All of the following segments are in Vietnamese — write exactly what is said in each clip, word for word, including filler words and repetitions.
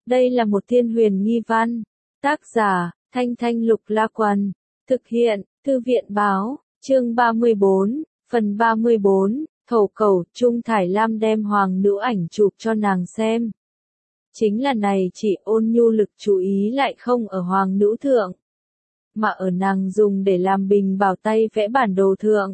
Đây là một thiên huyền nghi văn. Tác giả, Thanh Thanh Lục La Quần. Thực hiện, Thư viện Báo. Chương ba mươi bốn, phần ba mươi bốn, thổ cầu, Trung Thải Lam đem hoàng nữ ảnh chụp cho nàng xem. Chính là này chỉ Ôn Nhu lực chú ý lại không ở hoàng nữ thượng, mà ở nàng dùng để làm bình bảo tay vẽ bản đồ thượng.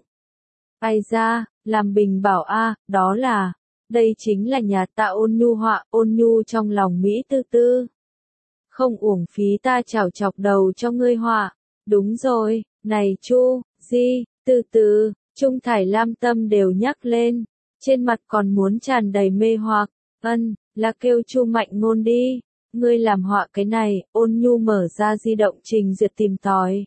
Ai ra, làm bình bảo a, đó là, đây chính là nhà ta Ôn Nhu họa. Ôn Nhu trong lòng Mỹ tư tư. Không uổng phí ta chảo chọc đầu cho ngươi họa. Đúng rồi, này Chu, Di, từ từ, Trung Thải Lam tâm đều nhắc lên, trên mặt còn muốn tràn đầy mê hoặc. Ân, là kêu Chu Mạnh Ngôn đi, ngươi làm họa cái này. Ôn Nhu mở ra di động trình duyệt tìm tòi.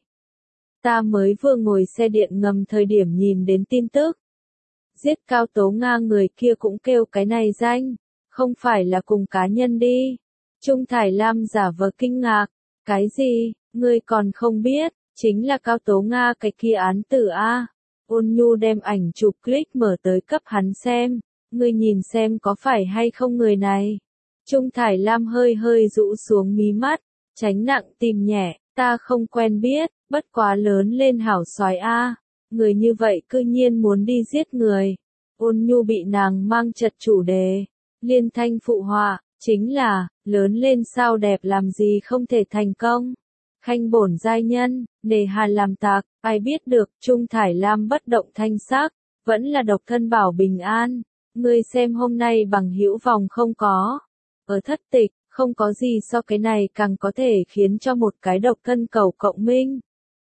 Ta mới vừa ngồi xe điện ngầm thời điểm nhìn đến tin tức. Giết Cao Tố Nga người kia cũng kêu cái này danh, không phải là cùng cá nhân đi. Trung Thải Lam giả vờ kinh ngạc, cái gì, ngươi còn không biết, chính là Cao Tố Nga cái kia án tử a. Ôn Nhu đem ảnh chụp click mở tới cấp hắn xem, ngươi nhìn xem có phải hay không người này. Trung Thải Lam hơi hơi rũ xuống mí mắt, tránh nặng tìm nhẹ, ta không quen biết, bất quá lớn lên hảo soái a. Người như vậy cư nhiên muốn đi giết người. Ôn Nhu bị nàng mang chật chủ đề, liên thanh phụ họa, chính là, lớn lên sao đẹp làm gì không thể thành công. Khanh bổn giai nhân, nề hà làm tạc, ai biết được. Trung Thải Lam bất động thanh sắc, vẫn là độc thân bảo bình an. Ngươi xem hôm nay bằng hữu vòng không có. Ở thất tịch, không có gì so cái này càng có thể khiến cho một cái độc thân cầu cộng minh.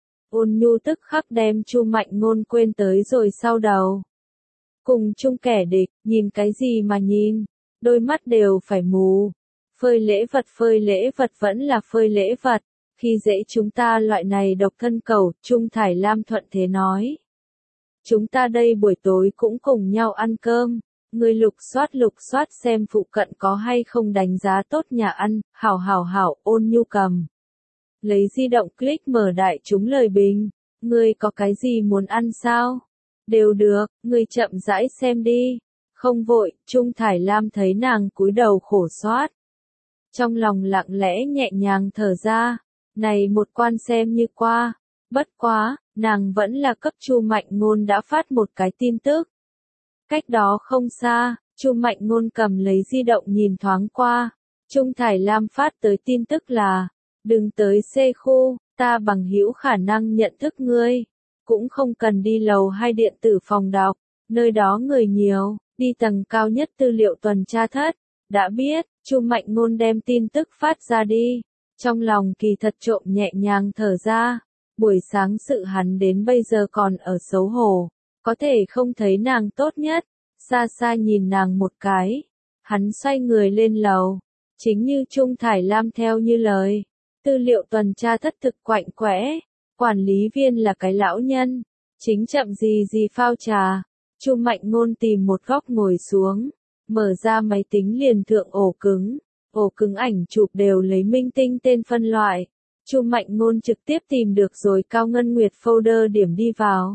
Ôn Nhu tức khắc đem Chu Mạnh Ngôn quên tới rồi sau đầu. Cùng chung kẻ địch, nhìn cái gì mà nhìn, đôi mắt đều phải mù. Phơi lễ vật phơi lễ vật vẫn là phơi lễ vật, khi dễ chúng ta loại này độc thân cầu. Trung Thải Lam thuận thế nói. Chúng ta đây buổi tối cũng cùng nhau ăn cơm, ngươi lục soát lục soát xem phụ cận có hay không đánh giá tốt nhà ăn. Hảo hảo hảo. Ôn Nhu cầm lấy di động click mở đại chúng lời bình. Ngươi có cái gì muốn ăn sao? Đều được, ngươi chậm rãi xem đi. Không vội. Trung Thải Lam thấy nàng cúi đầu khổ soát, trong lòng lặng lẽ nhẹ nhàng thở ra. Này một quan xem như qua. Bất quá, nàng vẫn là cấp Chu Mạnh Ngôn đã phát một cái tin tức. Cách đó không xa, Chu Mạnh Ngôn cầm lấy di động nhìn thoáng qua. Trung Thải Lam phát tới tin tức là, đừng tới C khu, ta bằng hữu khả năng nhận thức ngươi. Cũng không cần đi lầu hai điện tử phòng đọc, nơi đó người nhiều, đi tầng cao nhất tư liệu tuần tra thất. Đã biết. Chu Mạnh Ngôn đem tin tức phát ra đi, trong lòng kỳ thật trộm nhẹ nhàng thở ra. Buổi sáng sự hắn đến bây giờ còn ở xấu hổ, có thể không thấy nàng tốt nhất, xa xa nhìn nàng một cái. Hắn xoay người lên lầu, chính như Trung Thải Lam theo như lời, tư liệu tuần tra thất thực quạnh quẽ, quản lý viên là cái lão nhân, chính chậm gì gì phao trà. Chu Mạnh Ngôn tìm một góc ngồi xuống, mở ra máy tính liền thượng ổ cứng, ổ cứng ảnh chụp đều lấy minh tinh tên phân loại. Chu Mạnh Ngôn trực tiếp tìm được rồi Cao Ngân Nguyệt folder điểm đi vào.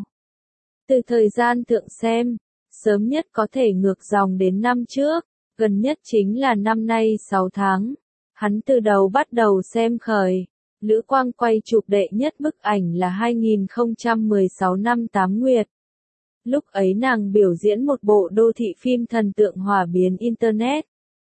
Từ thời gian thượng xem, sớm nhất có thể ngược dòng đến năm trước, gần nhất chính là năm nay sáu tháng. Hắn từ đầu bắt đầu xem khởi. Lữ Quang quay chụp đệ nhất bức ảnh là hai nghìn không trăm mười sáu năm Tám Nguyệt. Lúc ấy nàng biểu diễn một bộ đô thị phim thần tượng hòa biến Internet.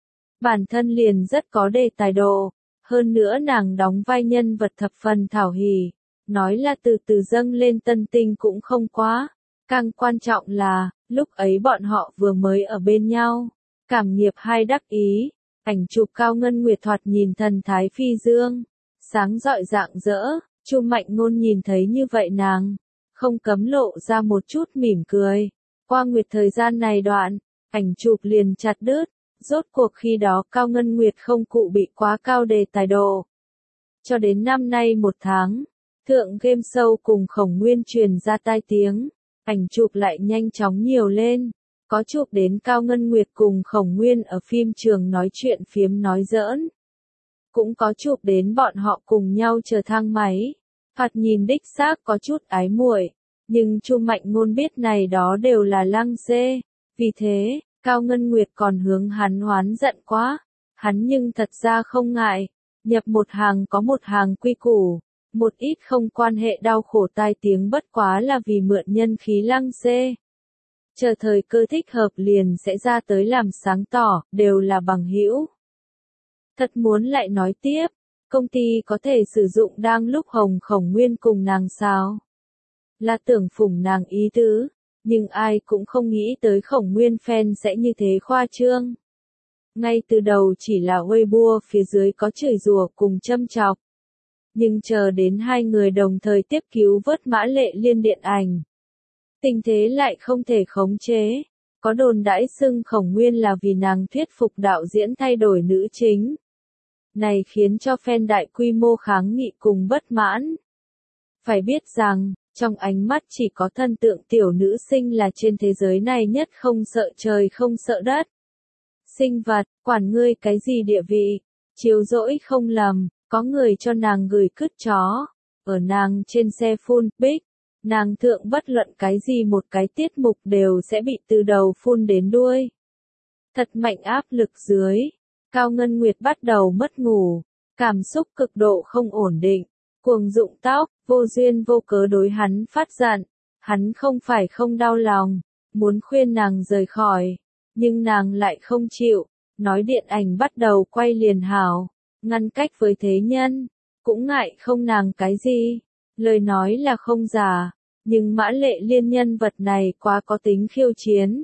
Bản thân liền rất có đề tài độ, hơn nữa nàng đóng vai nhân vật thập phần thảo hỉ, nói là từ từ dâng lên tân tinh cũng không quá. Càng quan trọng là, lúc ấy bọn họ vừa mới ở bên nhau, cảm nghiệp hai đắc ý, ảnh chụp Cao Ngân Nguyệt thoạt nhìn thần thái phi dương, sáng rọi rạng rỡ. Chu Mạnh Ngôn nhìn thấy như vậy nàng, không cấm lộ ra một chút mỉm cười. Qua nguyệt thời gian này đoạn, ảnh chụp liền chặt đứt, rốt cuộc khi đó Cao Ngân Nguyệt không cụ bị quá cao đề tài độ. Cho đến năm nay một tháng, thượng game show cùng Khổng Nguyên truyền ra tai tiếng, ảnh chụp lại nhanh chóng nhiều lên, có chụp đến Cao Ngân Nguyệt cùng Khổng Nguyên ở phim trường nói chuyện phiếm nói giỡn. Cũng có chụp đến bọn họ cùng nhau chờ thang máy. Thoạt nhìn đích xác có chút ái muội, nhưng Chu Mạnh Ngôn biết này đó đều là lăng xê. Vì thế, Cao Ngân Nguyệt còn hướng hắn oán giận quá. Hắn nhưng thật ra không ngại, nhập một hàng có một hàng quy củ, một ít không quan hệ đau khổ tai tiếng bất quá là vì mượn nhân khí lăng xê. Chờ thời cơ thích hợp liền sẽ ra tới làm sáng tỏ, đều là bằng hữu. Thật muốn lại nói tiếp, công ty có thể sử dụng đang lúc Hồng Khổng Nguyên cùng nàng sao? Là tưởng phủng nàng ý tứ, nhưng ai cũng không nghĩ tới Khổng Nguyên fan sẽ như thế khoa trương. Ngay từ đầu chỉ là Weibo phía dưới có chửi rủa cùng châm chọc. Nhưng chờ đến hai người đồng thời tiếp cứu vớt Mã Lệ Liên điện ảnh. Tình thế lại không thể khống chế. Có đồn đãi xưng Khổng Nguyên là vì nàng thuyết phục đạo diễn thay đổi nữ chính. Này khiến cho fan đại quy mô kháng nghị cùng bất mãn. Phải biết rằng, trong ánh mắt chỉ có thân tượng tiểu nữ sinh là trên thế giới này nhất không sợ trời không sợ đất. Sinh vật, quản ngươi cái gì địa vị, chiếu dỗi không lầm, có người cho nàng gửi cứt chó, ở nàng trên xe phun, bích, nàng thượng bất luận cái gì một cái tiết mục đều sẽ bị từ đầu phun đến đuôi. Thật mạnh áp lực dưới, Cao Ngân Nguyệt bắt đầu mất ngủ, cảm xúc cực độ không ổn định, cuồng rụng tóc, vô duyên vô cớ đối hắn phát giận, hắn không phải không đau lòng, muốn khuyên nàng rời khỏi. Nhưng nàng lại không chịu, nói điện ảnh bắt đầu quay liền hảo, ngăn cách với thế nhân, cũng ngại không nàng cái gì, lời nói là không giả, nhưng Mã Lệ Liên nhân vật này quá có tính khiêu chiến.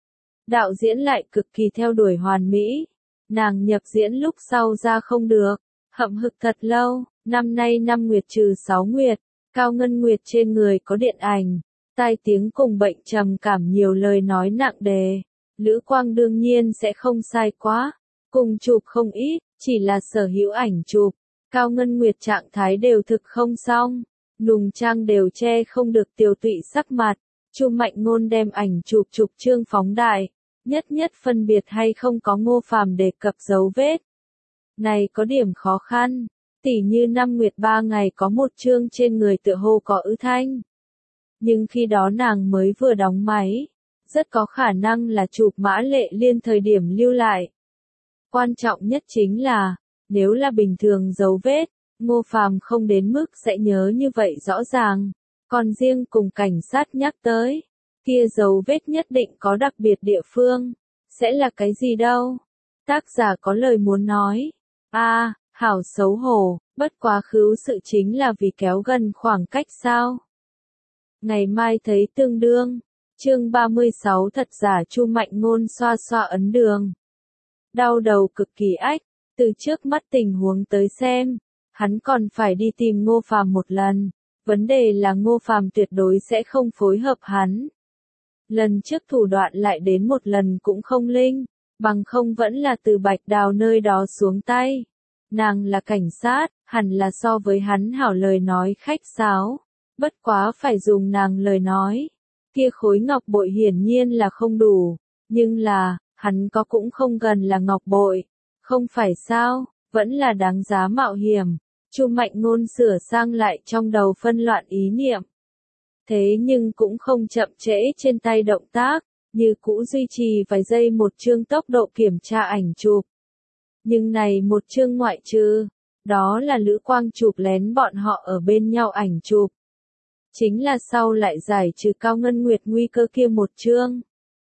Đạo diễn lại cực kỳ theo đuổi hoàn mỹ, nàng nhập diễn lúc sau ra không được, hậm hực thật lâu, năm nay năm nguyệt trừ sáu nguyệt, Cao Ngân Nguyệt trên người có điện ảnh, tai tiếng cùng bệnh trầm cảm nhiều lời nói nặng đề. Lữ Quang đương nhiên sẽ không sai quá, cùng chụp không ít, chỉ là sở hữu ảnh chụp, Cao Ngân Nguyệt trạng thái đều thực không xong, nùng trang đều che không được tiều tụy sắc mặt, Chu Mạnh Ngôn đem ảnh chụp chụp trương phóng đại, nhất nhất phân biệt hay không có Ngô Phàm đề cập dấu vết. Này có điểm khó khăn, tỉ như năm nguyệt ba ngày có một chương trên người tựa hồ có ứ thanh. Nhưng khi đó nàng mới vừa đóng máy. Rất có khả năng là chụp Mã Lệ Liên thời điểm lưu lại. Quan trọng nhất chính là, nếu là bình thường dấu vết, Ngô Phàm không đến mức sẽ nhớ như vậy rõ ràng. Còn riêng cùng cảnh sát nhắc tới, kia dấu vết nhất định có đặc biệt địa phương. Sẽ là cái gì đâu? Tác giả có lời muốn nói. A, à, hảo xấu hổ, bất quá khứ sự chính là vì kéo gần khoảng cách sao? Ngày mai thấy tương đương. Chương ba mươi sáu thật giả Chu Mạnh Ngôn xoa xoa ấn đường. Đau đầu cực kỳ ách, từ trước mắt tình huống tới xem, hắn còn phải đi tìm Ngô Phàm một lần, vấn đề là Ngô Phàm tuyệt đối sẽ không phối hợp hắn. Lần trước thủ đoạn lại đến một lần cũng không linh, bằng không vẫn là từ Bạch Đào nơi đó xuống tay. Nàng là cảnh sát, hẳn là so với hắn hảo lời nói khách sáo, bất quá phải dùng nàng lời nói. Kia khối ngọc bội hiển nhiên là không đủ, nhưng là, hắn có cũng không gần là ngọc bội, không phải sao, vẫn là đáng giá mạo hiểm. Chu Mạnh Ngôn sửa sang lại trong đầu phân loạn ý niệm. Thế nhưng cũng không chậm trễ trên tay động tác, như cũ duy trì vài giây một chương tốc độ kiểm tra ảnh chụp. Nhưng này một chương ngoại trừ, đó là Lữ Quang chụp lén bọn họ ở bên nhau ảnh chụp. Chính là sau lại giải trừ Cao Ngân Nguyệt nguy cơ kia một chương.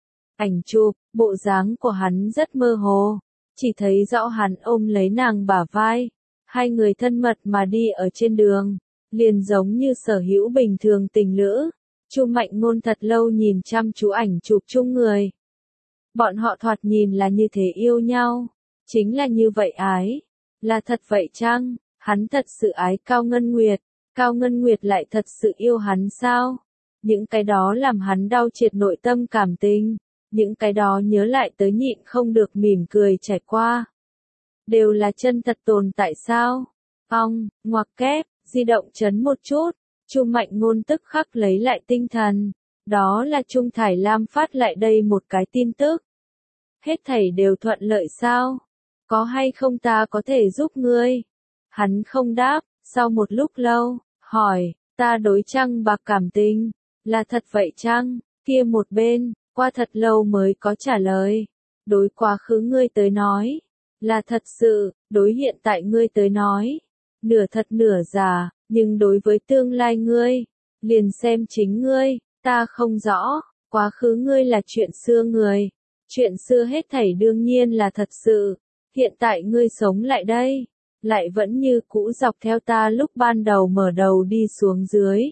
Ảnh chụp, bộ dáng của hắn rất mơ hồ, chỉ thấy rõ hắn ôm lấy nàng bả vai, hai người thân mật mà đi ở trên đường, liền giống như sở hữu bình thường tình lữ. Chu Mạnh Ngôn thật lâu nhìn chăm chú ảnh chụp chung người. Bọn họ thoạt nhìn là như thế yêu nhau, chính là như vậy ái, là thật vậy chăng? Hắn thật sự ái Cao Ngân Nguyệt. Cao Ngân Nguyệt lại thật sự yêu hắn sao? Những cái đó làm hắn đau triệt nội tâm cảm tình, những cái đó nhớ lại tới nhịn không được mỉm cười trải qua. Đều là chân thật tồn tại sao? Ong, ngoặc kép, di động chấn một chút, Chu Mạnh Ngôn tức khắc lấy lại tinh thần. Đó là Trung Thải Lam phát lại đây một cái tin tức. Hết thảy đều thuận lợi sao? Có hay không ta có thể giúp ngươi? Hắn không đáp. Sau một lúc lâu, hỏi, ta đối Trăng Bạc cảm tình, là thật vậy chăng? Kia một bên, qua thật lâu mới có trả lời, đối quá khứ ngươi tới nói, là thật sự, đối hiện tại ngươi tới nói, nửa thật nửa giả, nhưng đối với tương lai ngươi, liền xem chính ngươi, ta không rõ, quá khứ ngươi là chuyện xưa người, chuyện xưa hết thảy đương nhiên là thật sự, hiện tại ngươi sống lại đây, lại vẫn như cũ dọc theo ta lúc ban đầu mở đầu đi xuống dưới.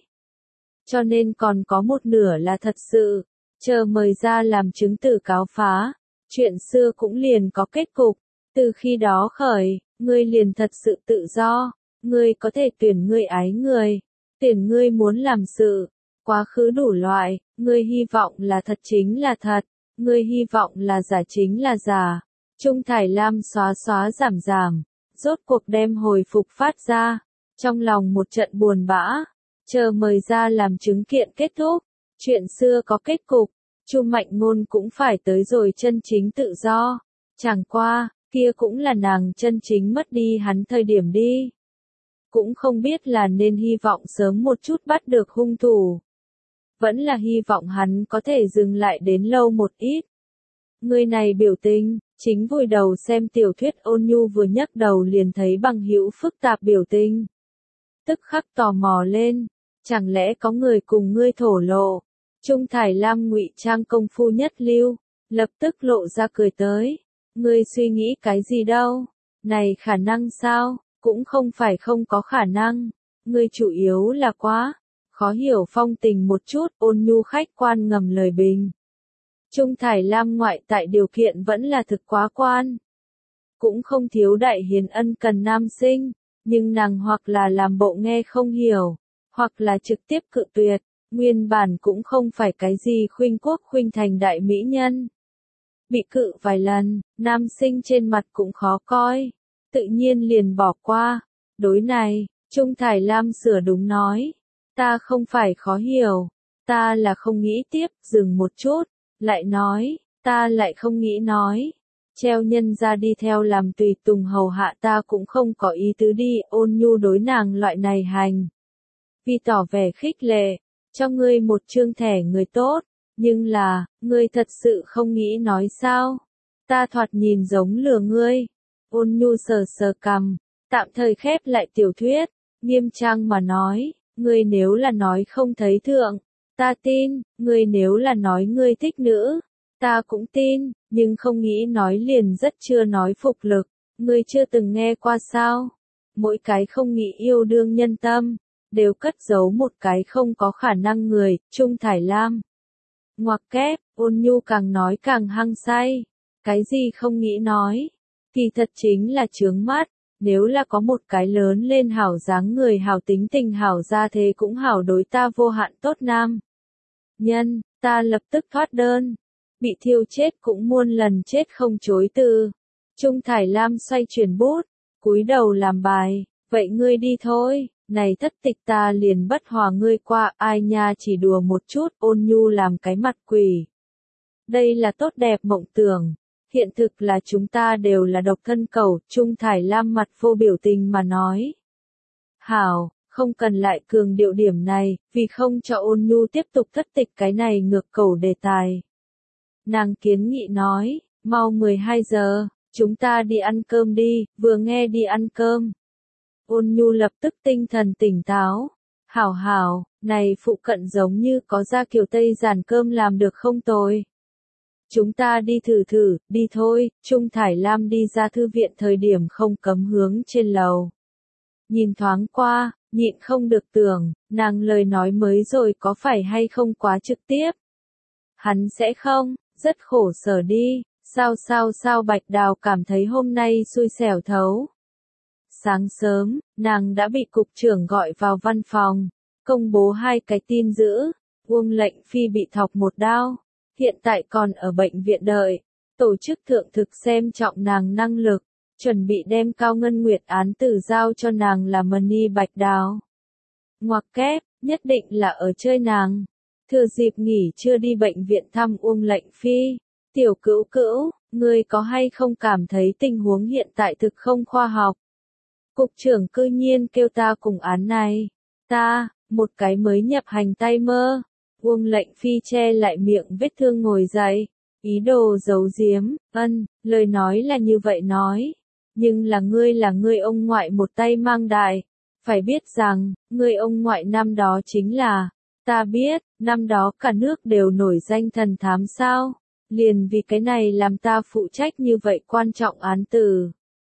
Cho nên còn có một nửa là thật sự, chờ mời ra làm chứng tử cáo phá, chuyện xưa cũng liền có kết cục, từ khi đó khởi, ngươi liền thật sự tự do, ngươi có thể tuyển ngươi ái người, tuyển ngươi muốn làm sự, quá khứ đủ loại, ngươi hy vọng là thật chính là thật, ngươi hy vọng là giả chính là giả. Trung Thải Lam xóa xóa giảm giảm, rốt cuộc đem hồi phục phát ra, trong lòng một trận buồn bã, chờ mời ra làm chứng kiện kết thúc, chuyện xưa có kết cục, Chu Mạnh Ngôn cũng phải tới rồi chân chính tự do, chẳng qua, kia cũng là nàng chân chính mất đi hắn thời điểm đi. Cũng không biết là nên hy vọng sớm một chút bắt được hung thủ, vẫn là hy vọng hắn có thể dừng lại đến lâu một ít. Người này biểu tình, chính vùi đầu xem tiểu thuyết Ôn Nhu vừa nhấc đầu liền thấy bằng hữu phức tạp biểu tình. Tức khắc tò mò lên, chẳng lẽ có người cùng ngươi thổ lộ. Trung Thải Lam ngụy trang công phu nhất lưu, lập tức lộ ra cười tới. Ngươi suy nghĩ cái gì đâu? Này khả năng sao? Cũng không phải không có khả năng. Ngươi chủ yếu là quá khó hiểu phong tình một chút, Ôn Nhu khách quan ngầm lời bình. Trung Thải Lam ngoại tại điều kiện vẫn là thực quá quan. Cũng không thiếu đại hiền ân cần nam sinh, nhưng nàng hoặc là làm bộ nghe không hiểu, hoặc là trực tiếp cự tuyệt, nguyên bản cũng không phải cái gì khuynh quốc khuynh thành đại mỹ nhân. Bị cự vài lần, nam sinh trên mặt cũng khó coi, tự nhiên liền bỏ qua. Đối này, Trung Thải Lam sửa đúng nói, ta không phải khó hiểu, ta là không nghĩ tiếp, dừng một chút. Lại nói, ta lại không nghĩ nói, treo nhân ra đi theo làm tùy tùng hầu hạ ta cũng không có ý tứ đi. Ôn Nhu đối nàng loại này hành, vì tỏ vẻ khích lệ, cho ngươi một chương thẻ người tốt, nhưng là, ngươi thật sự không nghĩ nói sao, ta thoạt nhìn giống lừa ngươi. Ôn Nhu sờ sờ cằm, tạm thời khép lại tiểu thuyết, nghiêm trang mà nói, ngươi nếu là nói không thấy thượng, ta tin, ngươi nếu là nói ngươi thích nữ, ta cũng tin, nhưng không nghĩ nói liền rất chưa nói phục lực, ngươi chưa từng nghe qua sao? Mỗi cái không nghĩ yêu đương nhân tâm, đều cất giấu một cái không có khả năng người. Trung Thải Lam ngoặc kép, Ôn Nhu càng nói càng hăng say, cái gì không nghĩ nói, kỳ thật chính là chướng mắt. Nếu là có một cái lớn lên hảo dáng người hảo tính tình hảo gia thế cũng hảo đối ta vô hạn tốt nam nhân, ta lập tức thoát đơn, bị thiêu chết cũng muôn lần chết không chối từ. Trung Thải Lam xoay chuyển bút, cúi đầu làm bài, vậy ngươi đi thôi, này thất tịch ta liền bất hòa ngươi qua. Ai nha, chỉ đùa một chút. Ôn Nhu làm cái mặt quỷ. Đây là tốt đẹp mộng tưởng, hiện thực là chúng ta đều là độc thân cẩu. Trung Thải Lam mặt vô biểu tình mà nói, hảo, không cần lại cường điệu điểm này, vì không cho Ôn Nhu tiếp tục thất tịch cái này ngược cẩu đề tài. Nàng kiến nghị nói, mau mười hai giờ, chúng ta đi ăn cơm đi. Vừa nghe đi ăn cơm, Ôn Nhu lập tức tinh thần tỉnh táo. Hảo hảo, này phụ cận giống như có ra kiểu Tây giản cơm làm được không tồi. Chúng ta đi thử thử, đi thôi. Trung Thải Lam đi ra thư viện thời điểm không cấm hướng trên lầu. Nhìn thoáng qua, nhịn không được tưởng, nàng lời nói mới rồi có phải hay không quá trực tiếp. Hắn sẽ không, rất khổ sở đi, sao sao sao. Bạch Đào cảm thấy hôm nay xui xẻo thấu. Sáng sớm, nàng đã bị cục trưởng gọi vào văn phòng, công bố hai cái tin dữ. Uông Lệnh Phi bị thọc một đao, hiện tại còn ở bệnh viện đợi. Tổ chức thượng thực xem trọng nàng năng lực, chuẩn bị đem Cao Ngân Nguyệt án tử giao cho nàng là Mani. Bạch Đào ngoặc kép, nhất định là ở chơi nàng. Thừa dịp nghỉ chưa đi bệnh viện thăm Uông Lệnh Phi. Tiểu Cữu Cữu, ngươi có hay không cảm thấy tình huống hiện tại thực không khoa học? Cục trưởng cư nhiên kêu ta cùng án này. Ta, một cái mới nhập hành tay mơ. Uông Lệnh Phi che lại miệng vết thương ngồi dậy, ý đồ giấu giếm. Ân, lời nói là như vậy nói, Nhưng là ngươi là ngươi ông ngoại một tay mang đại. Phải biết rằng, ngươi ông ngoại năm đó chính là, ta biết, năm đó cả nước đều nổi danh thần thám sao. Liền vì cái này làm ta phụ trách như vậy quan trọng án tử.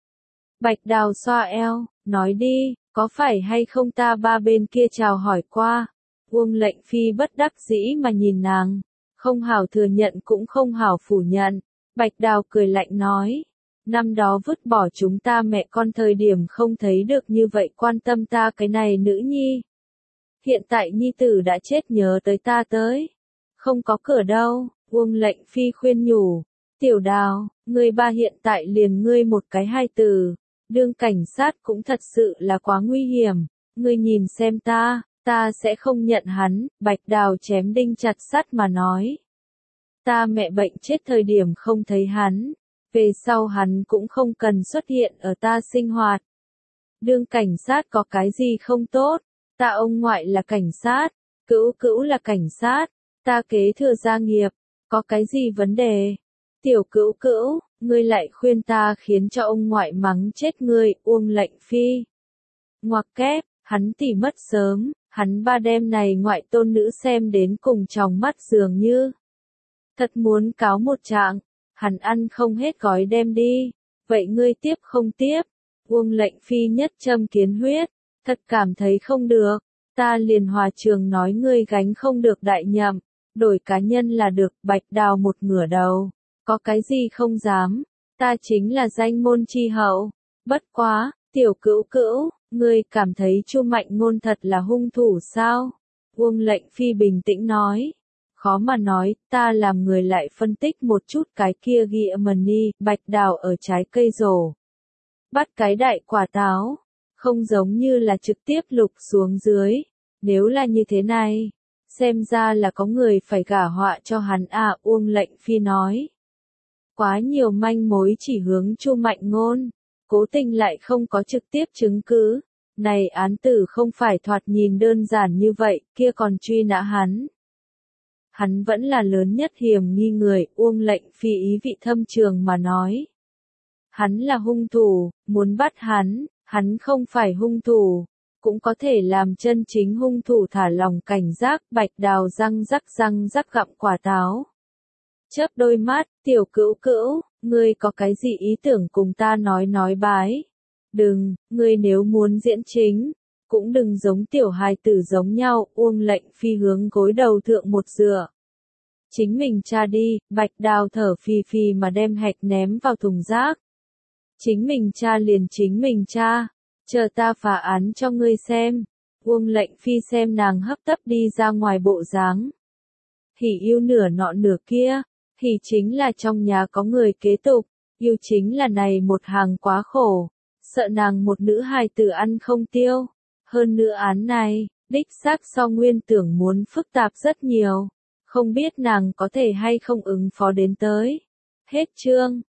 Bạch Đào xoa eo, nói đi, có phải hay không ta ba bên kia chào hỏi qua. Uông Lệnh Phi bất đắc dĩ mà nhìn nàng, không hảo thừa nhận cũng không hảo phủ nhận. Bạch Đào cười lạnh nói, năm đó vứt bỏ chúng ta mẹ con thời điểm không thấy được như vậy quan tâm ta cái này nữ nhi. Hiện tại nhi tử đã chết nhớ tới ta tới. Không có cửa đâu, Uông Lệnh Phi khuyên nhủ. Tiểu Đào, ngươi ba hiện tại liền ngươi một cái hai từ. Đương cảnh sát cũng thật sự là quá nguy hiểm. Ngươi nhìn xem ta, ta sẽ không nhận hắn. Bạch Đào chém đinh chặt sắt mà nói. Ta mẹ bệnh chết thời điểm không thấy hắn. Về sau hắn cũng không cần xuất hiện ở ta sinh hoạt. Đương cảnh sát có cái gì không tốt. Ta ông ngoại là cảnh sát, cữu cữu là cảnh sát, ta kế thừa gia nghiệp, có cái gì vấn đề? Tiểu cữu cữu, ngươi lại khuyên ta khiến cho ông ngoại mắng chết ngươi, Uông Lệnh Phi. Ngoặc kép, hắn tỉ mất sớm, hắn ba đêm này ngoại tôn nữ xem đến cùng tròng mắt dường như. Thật muốn cáo một trạng, hắn ăn không hết gói đem đi, vậy ngươi tiếp không tiếp? Uông Lệnh Phi nhất châm kiến huyết. Thật cảm thấy không được, ta liền hòa trường nói ngươi gánh không được đại nhậm, đổi cá nhân là được. Bạch Đào một ngửa đầu, có cái gì không dám, ta chính là danh môn chi hậu. Bất quá, tiểu cữu cữu, ngươi cảm thấy Chu Mạnh Ngôn thật là hung thủ sao? Uông Lệnh Phi bình tĩnh nói, khó mà nói, ta làm người lại phân tích một chút cái kia ghi money. Bạch Đào ở trái cây rổ, bắt cái đại quả táo. Không giống như là trực tiếp lục xuống dưới. Nếu là như thế này, xem ra là có người phải gả họa cho hắn à, Uông Lệnh Phi nói. Quá nhiều manh mối chỉ hướng Chu Mạnh Ngôn, cố tình lại không có trực tiếp chứng cứ. Này án tử không phải thoạt nhìn đơn giản như vậy, kia còn truy nã hắn. Hắn vẫn là lớn nhất hiểm nghi người, Uông Lệnh Phi ý vị thâm trường mà nói. Hắn là hung thủ, muốn bắt hắn. Hắn không phải hung thủ, cũng có thể làm chân chính hung thủ thả lòng cảnh giác. Bạch Đào răng rắc răng rắc gặm quả táo. Chớp đôi mắt, tiểu cữu cữu, ngươi có cái gì ý tưởng cùng ta nói nói bái. Đừng, ngươi nếu muốn diễn chính, cũng đừng giống tiểu hài tử giống nhau. Uông Lệnh Phi hướng gối đầu thượng một dựa. Chính mình tra đi. Bạch Đào thở phì phì mà đem hạch ném vào thùng rác. Chính mình tra liền chính mình tra, chờ ta phá án cho ngươi xem. Uông Lệnh Phi xem nàng hấp tấp đi ra ngoài bộ dáng. Hỉ yêu nửa nọ nửa kia, hỉ chính là trong nhà có người kế tục, yêu chính là này một hàng quá khổ, sợ nàng một nữ hài tử ăn không tiêu. Hơn nữa án này, đích xác so nguyên tưởng muốn phức tạp rất nhiều, không biết nàng có thể hay không ứng phó đến tới. Hết chương.